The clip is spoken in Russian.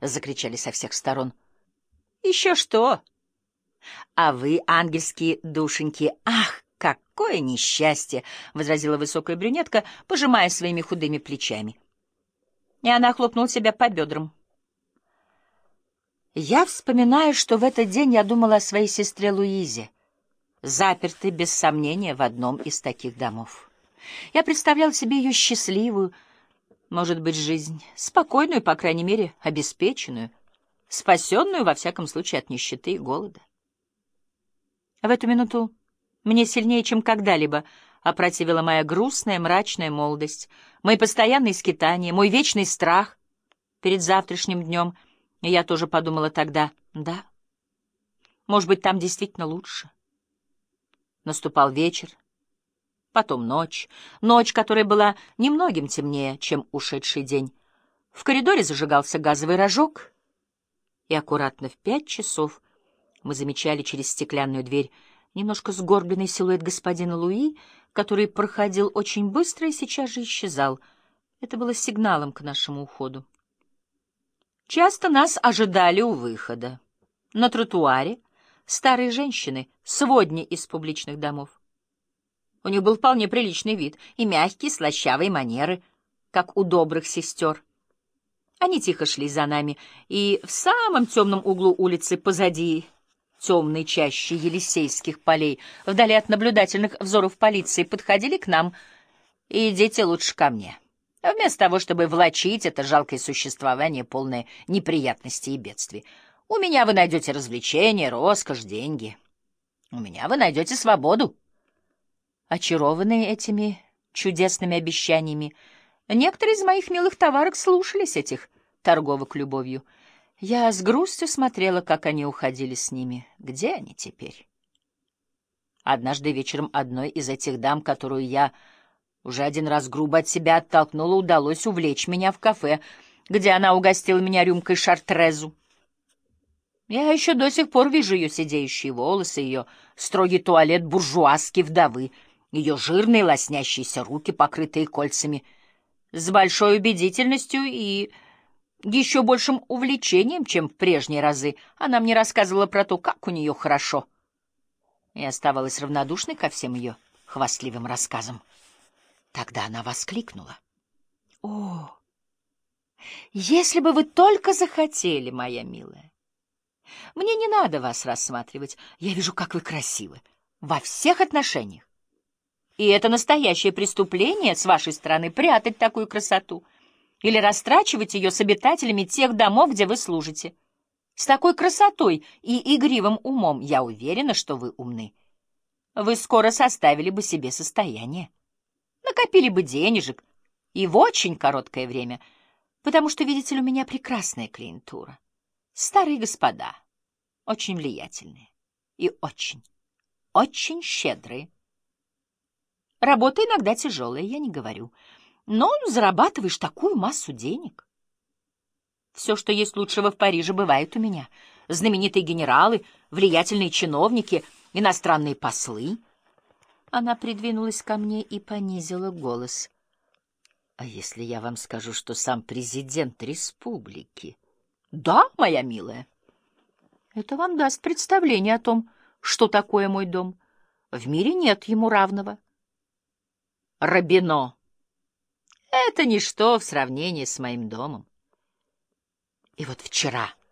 закричали со всех сторон. Еще что? А вы, ангельские душеньки, ах, какое несчастье! — возразила высокая брюнетка, пожимая своими худыми плечами. И она хлопнула себя по бедрам. Я вспоминаю, что в этот день я думала о своей сестре Луизе, запертой, без сомнения, в одном из таких домов. Я представлял себе ее счастливую, может быть, жизнь, спокойную, по крайней мере, обеспеченную, спасенную, во всяком случае, от нищеты и голода. В эту минуту мне сильнее, чем когда-либо, опротивила моя грустная, мрачная молодость, мои постоянные скитания, мой вечный страх перед завтрашним днем. И я тоже подумала тогда, да, может быть, там действительно лучше. Наступал вечер, потом ночь, которая была немногим темнее, чем ушедший день. В коридоре зажигался газовый рожок, и аккуратно в 5 часов мы замечали через стеклянную дверь немножко сгорбленный силуэт господина Луи, который проходил очень быстро и сейчас же исчезал. Это было сигналом к нашему уходу. Часто нас ожидали у выхода. На тротуаре старые женщины, сводни из публичных домов. У них был вполне приличный вид и мягкие, слащавые манеры, как у добрых сестер. Они тихо шли за нами, и в самом темном углу улицы позади темной чащи Елисейских полей, вдали от наблюдательных взоров полиции, подходили к нам: «Идите лучше ко мне», вместо того, чтобы влачить это жалкое существование, полное неприятностей и бедствий. У меня вы найдете развлечения, роскошь, деньги. У меня вы найдете свободу. Очарованные этими чудесными обещаниями, некоторые из моих милых товарок слушались этих торговок любовью. Я с грустью смотрела, как они уходили с ними. Где они теперь? Однажды вечером одной из этих дам, которую я уже один раз грубо от себя оттолкнула, удалось увлечь меня в кафе, где она угостила меня рюмкой шартрезу. Я еще до сих пор вижу ее сидеющие волосы, ее строгий туалет буржуазской вдовы, ее жирные лоснящиеся руки, покрытые кольцами. С большой убедительностью и еще большим увлечением, чем в прежние разы, она мне рассказывала про то, как у нее хорошо. И оставалась равнодушной ко всем ее хвастливым рассказам. Тогда она воскликнула: «О, если бы вы только захотели, моя милая! Мне не надо вас рассматривать. Я вижу, как вы красивы во всех отношениях. И это настоящее преступление с вашей стороны — прятать такую красоту или растрачивать ее с обитателями тех домов, где вы служите. С такой красотой и игривым умом я уверена, что вы умны. Вы скоро составили бы себе состояние, накопили бы денежек и в очень короткое время, потому что, видите ли, у меня прекрасная клиентура. Старые господа, очень влиятельные и очень, очень щедрые. Работа иногда тяжелая, я не говорю, но зарабатываешь такую массу денег. Все, что есть лучшего в Париже, бывает у меня. Знаменитые генералы, влиятельные чиновники, иностранные послы». Она придвинулась ко мне и понизила голос. «А если я вам скажу, что сам президент республики?» «Да, моя милая. Это вам даст представление о том, что такое мой дом. В мире нет ему равного. Робино — это ничто в сравнении с моим домом. И вот вчера